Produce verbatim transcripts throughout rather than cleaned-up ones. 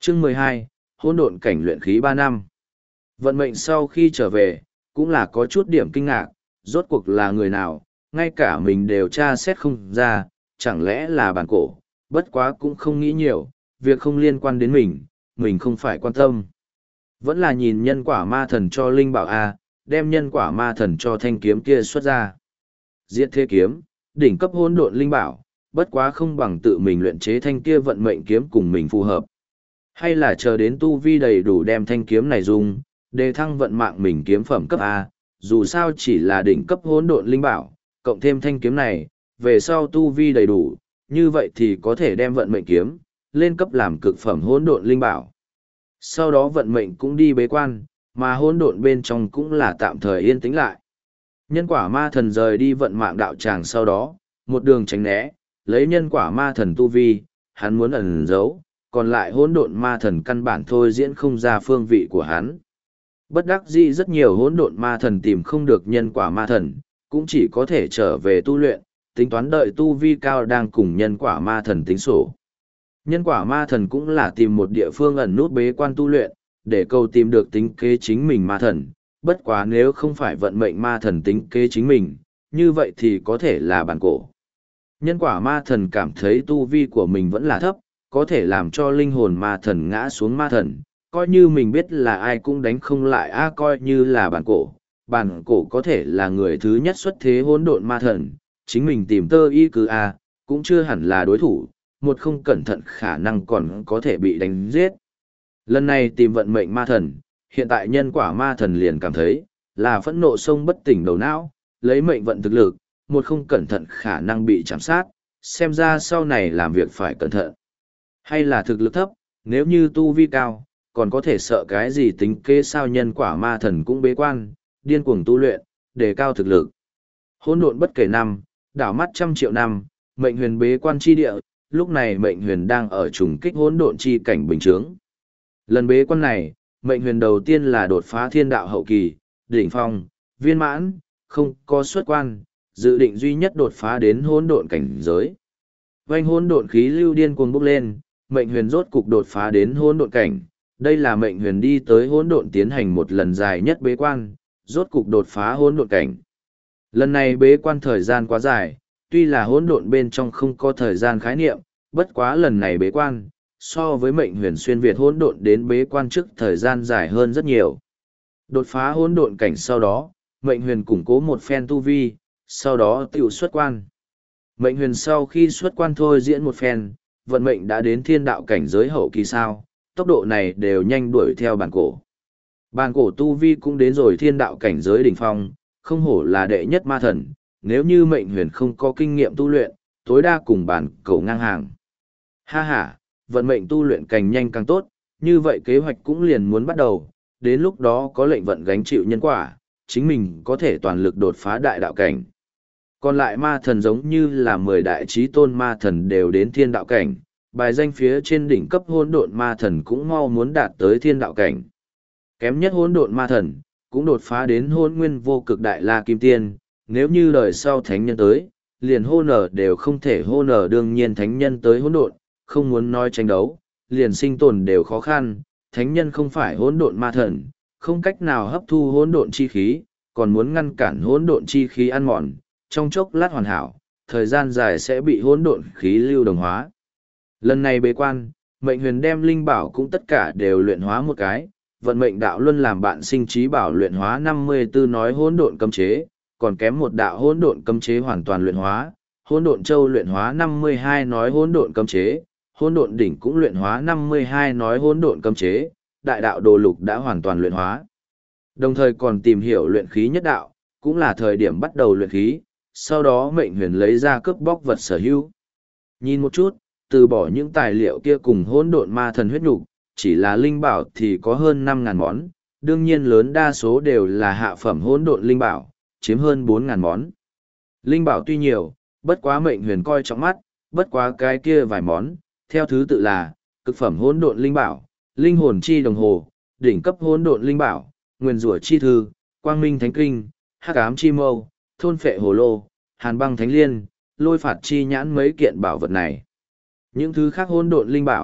Chương mười hai, hỗn độn cảnh luyện khí ba năm. Vận mệnh sau khi trở về, cũng là có chút điểm kinh ngạc, rốt cuộc là người nào, ngay cả mình đều tra xét không ra, chẳng lẽ là bản cổ, bất quá cũng không nghĩ nhiều, việc không liên quan đến mình, mình không phải quan tâm. Vẫn là nhìn nhân quả ma thần cho Linh Bảo A, đem nhân quả ma thần cho thanh kiếm kia xuất ra. Diệt thế kiếm, đỉnh cấp hỗn độn Linh Bảo, bất quá không bằng tự mình luyện chế thanh kia vận mệnh kiếm cùng mình phù hợp. Hay là chờ đến tu vi đầy đủ đem thanh kiếm này dùng, đề thăng vận mạng mình kiếm phẩm cấp A, dù sao chỉ là đỉnh cấp hỗn độn Linh Bảo, cộng thêm thanh kiếm này, về sau tu vi đầy đủ, như vậy thì có thể đem vận mệnh kiếm, lên cấp làm cực phẩm hỗn độn Linh Bảo. Sau đó vận mệnh cũng đi bế quan, mà hỗn độn bên trong cũng là tạm thời yên tĩnh lại. Nhân quả ma thần rời đi vận mạng đạo tràng sau đó, một đường tránh né, lấy nhân quả ma thần tu vi, hắn muốn ẩn giấu, còn lại hỗn độn ma thần căn bản thôi diễn không ra phương vị của hắn. Bất đắc dĩ rất nhiều hỗn độn ma thần tìm không được nhân quả ma thần, cũng chỉ có thể trở về tu luyện, tính toán đợi tu vi cao đang cùng nhân quả ma thần tính sổ. Nhân quả ma thần cũng là tìm một địa phương ẩn nút bế quan tu luyện, để cầu tìm được tính kế chính mình ma thần, bất quá nếu không phải vận mệnh ma thần tính kế chính mình, như vậy thì có thể là bản cổ. Nhân quả ma thần cảm thấy tu vi của mình vẫn là thấp, có thể làm cho linh hồn ma thần ngã xuống ma thần, coi như mình biết là ai cũng đánh không lại a coi như là bản cổ. Bản cổ có thể là người thứ nhất xuất thế hỗn độn ma thần, chính mình tìm tơ y cứ a, cũng chưa hẳn là đối thủ, một không cẩn thận khả năng còn có thể bị đánh giết. Lần này tìm vận mệnh ma thần, hiện tại nhân quả ma thần liền cảm thấy, là phẫn nộ sông bất tỉnh đầu não, lấy mệnh vận thực lực, một không cẩn thận khả năng bị chạm sát, xem ra sau này làm việc phải cẩn thận. Hay là thực lực thấp, nếu như tu vi cao, còn có thể sợ cái gì tính kế sao nhân quả ma thần cũng bế quan, điên cuồng tu luyện, đề cao thực lực. Hỗn độn bất kể năm, đảo mắt trăm triệu năm, mệnh huyền bế quan chi địa, lúc này mệnh huyền đang ở trùng kích hỗn độn chi cảnh bình chướng. Lần bế quan này, mệnh huyền đầu tiên là đột phá thiên đạo hậu kỳ, đỉnh phong, viên mãn, không có xuất quan, dự định duy nhất đột phá đến hỗn độn cảnh giới. Vành hỗn độn khí lưu điên cuồng bốc lên, mệnh huyền rốt cục đột phá đến hỗn độn cảnh. Đây là mệnh huyền đi tới hỗn độn tiến hành một lần dài nhất bế quan, rốt cục đột phá hỗn độn cảnh. Lần này bế quan thời gian quá dài, tuy là hỗn độn bên trong không có thời gian khái niệm, bất quá lần này bế quan, so với mệnh huyền xuyên việt hỗn độn đến bế quan trước thời gian dài hơn rất nhiều. Đột phá hỗn độn cảnh sau đó, mệnh huyền củng cố một phen tu vi, sau đó tiểu xuất quan. Mệnh huyền sau khi xuất quan thôi diễn một phen, vận mệnh đã đến thiên đạo cảnh giới hậu kỳ sao, tốc độ này đều nhanh đuổi theo bản cổ. Bản cổ tu vi cũng đến rồi thiên đạo cảnh giới đỉnh phong, không hổ là đệ nhất ma thần, nếu như mệnh huyền không có kinh nghiệm tu luyện, tối đa cùng bản cổ ngang hàng. Ha ha, vận mệnh tu luyện càng nhanh càng tốt, như vậy kế hoạch cũng liền muốn bắt đầu, đến lúc đó có lệnh vận gánh chịu nhân quả, chính mình có thể toàn lực đột phá đại đạo cảnh. Còn lại ma thần giống như là mười đại trí tôn ma thần đều đến thiên đạo cảnh, bài danh phía trên đỉnh cấp hỗn độn ma thần cũng mau muốn đạt tới thiên đạo cảnh. Kém nhất hỗn độn ma thần, cũng đột phá đến hỗn nguyên vô cực đại la kim tiên, nếu như đời sau thánh nhân tới, liền hô nở đều không thể hô nở đương nhiên thánh nhân tới hỗn độn, không muốn nói tranh đấu, liền sinh tồn đều khó khăn, thánh nhân không phải hỗn độn ma thần, không cách nào hấp thu hỗn độn chi khí, còn muốn ngăn cản hỗn độn chi khí ăn mòn, trong chốc lát hoàn hảo, thời gian dài sẽ bị hỗn độn khí lưu đồng hóa. Lần này bế quan, mệnh huyền đem linh bảo cũng tất cả đều luyện hóa một cái, vận mệnh đạo luân làm bạn sinh trí bảo luyện hóa năm mươi tư nói hỗn độn cấm chế, còn kém một đạo hỗn độn cấm chế hoàn toàn luyện hóa, hỗn độn châu luyện hóa năm mươi hai nói hỗn độn cấm chế, hỗn độn đỉnh cũng luyện hóa năm mươi hai nói hỗn độn cấm chế, đại đạo đồ lục đã hoàn toàn luyện hóa. Đồng thời còn tìm hiểu luyện khí nhất đạo, cũng là thời điểm bắt đầu luyện khí, sau đó mệnh huyền lấy ra cướp bóc vật sở hữu. Nhìn một chút, từ bỏ những tài liệu kia cùng hỗn độn ma thần huyết nhục, chỉ là linh bảo thì có hơn năm ngàn món, đương nhiên lớn đa số đều là hạ phẩm hỗn độn linh bảo, chiếm hơn bốn ngàn món. Linh bảo tuy nhiều, bất quá mệnh huyền coi trọng mắt, bất quá cái kia vài món, theo thứ tự là cực phẩm hỗn độn linh bảo, linh hồn chi đồng hồ, đỉnh cấp hỗn độn linh bảo, nguyên rủa chi thư, quang minh thánh kinh, hắc ám chi mâu, thôn phệ hồ lô, hàn băng thánh liên, lôi phạt chi nhãn mấy kiện bảo vật này. Những thứ khác hỗn độn linh bảo,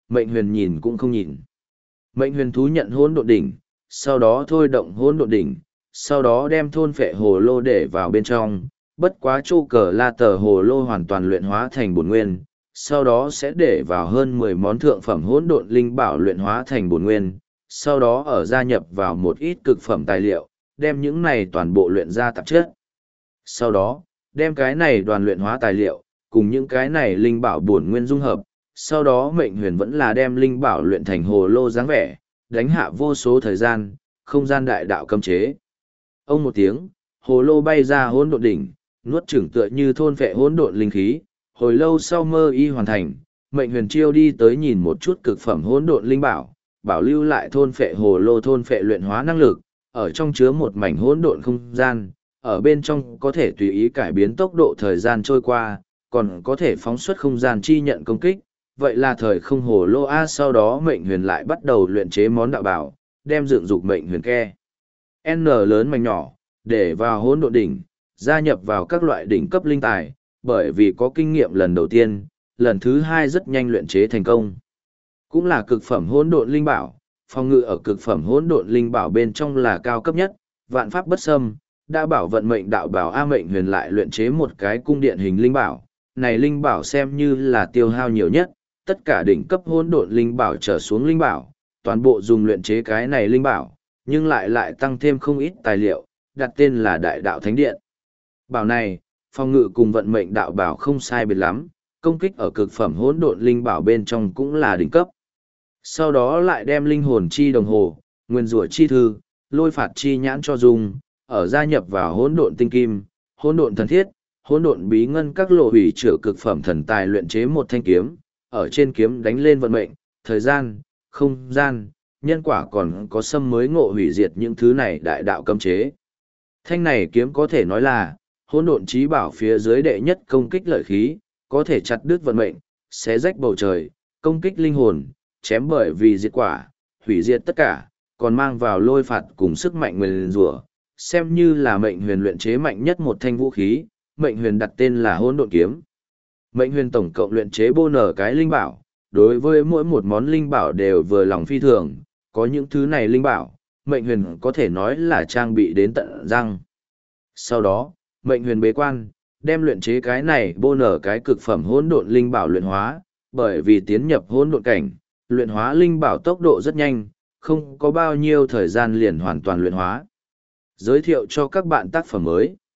Mệnh huyền nhìn cũng không nhìn. Mệnh huyền thú nhận hỗn độn đỉnh, sau đó thôi động hỗn độn đỉnh, sau đó đem thôn phệ hồ lô để vào bên trong, bất quá chô cờ la tờ hồ lô hoàn toàn luyện hóa thành bổn nguyên, sau đó sẽ để vào hơn mười món thượng phẩm hỗn độn linh bảo luyện hóa thành bổn nguyên, sau đó ở gia nhập vào một ít cực phẩm tài liệu, đem những này toàn bộ luyện ra tạp chất. Sau đó, đem cái này đoàn luyện hóa tài liệu, cùng những cái này linh bảo bổn nguyên dung hợp, sau đó mệnh huyền vẫn là đem linh bảo luyện thành hồ lô dáng vẻ, đánh hạ vô số thời gian, không gian đại đạo cấm chế. Ông một tiếng, hồ lô bay ra hỗn độn đỉnh, nuốt chửng tựa như thôn phệ hỗn độn linh khí, hồi lâu sau mơ y hoàn thành, mệnh huyền chiêu đi tới nhìn một chút cực phẩm hỗn độn linh bảo, bảo lưu lại thôn phệ hồ lô thôn phệ luyện hóa năng lực, ở trong chứa một mảnh hỗn độn không gian, ở bên trong có thể tùy ý cải biến tốc độ thời gian trôi qua, còn có thể phóng xuất không gian chi nhận công kích, vậy là thời không hồ lô A. Sau đó mệnh huyền lại bắt đầu luyện chế món đạo bảo, đem dựng dục mệnh huyền ke. N lớn mảnh nhỏ, để vào hỗn độn đỉnh, gia nhập vào các loại đỉnh cấp linh tài, bởi vì có kinh nghiệm lần đầu tiên, lần thứ hai rất nhanh luyện chế thành công. Cũng là cực phẩm hỗn độn linh bảo, phòng ngự ở cực phẩm hỗn độn linh bảo bên trong là cao cấp nhất, vạn pháp bất xâm, đã bảo vận mệnh đạo bảo A. Mệnh huyền lại luyện chế một cái cung điện hình linh bảo, này linh bảo xem như là tiêu hao nhiều nhất, tất cả đỉnh cấp hỗn độn linh bảo trở xuống linh bảo, toàn bộ dùng luyện chế cái này linh bảo, nhưng lại lại tăng thêm không ít tài liệu, đặt tên là Đại Đạo Thánh Điện. Bảo này, phòng ngự cùng vận mệnh đạo bảo không sai biệt lắm, công kích ở cực phẩm hỗn độn linh bảo bên trong cũng là đỉnh cấp. Sau đó lại đem linh hồn chi đồng hồ, nguyên rủa chi thư, lôi phạt chi nhãn cho dùng, ở gia nhập vào hỗn độn tinh kim, hỗn độn thần thiết, hỗn độn bí ngân các lộ hủy trửa cực phẩm thần tài luyện chế một thanh kiếm, ở trên kiếm đánh lên vận mệnh, thời gian, không gian, nhân quả còn có xâm mới ngộ hủy diệt những thứ này đại đạo cấm chế. Thanh này kiếm có thể nói là hỗn độn chí bảo phía dưới đệ nhất công kích lợi khí, có thể chặt đứt vận mệnh, xé rách bầu trời, công kích linh hồn, chém bởi vì diệt quả, hủy diệt tất cả, còn mang vào lôi phạt cùng sức mạnh nguyền rủa, xem như là mệnh huyền luyện chế mạnh nhất một thanh vũ khí, mệnh huyền đặt tên là hỗn độn kiếm. Mệnh huyền tổng cộng luyện chế bô nở cái linh bảo, đối với mỗi một món linh bảo đều vừa lòng phi thường, có những thứ này linh bảo, mệnh huyền có thể nói là trang bị đến tận răng. Sau đó, mệnh huyền bế quan, đem luyện chế cái này bô nở cái cực phẩm hỗn độn linh bảo luyện hóa, bởi vì tiến nhập hỗn độn cảnh, luyện hóa linh bảo tốc độ rất nhanh, không có bao nhiêu thời gian liền hoàn toàn luyện hóa. Giới thiệu cho các bạn tác phẩm mới.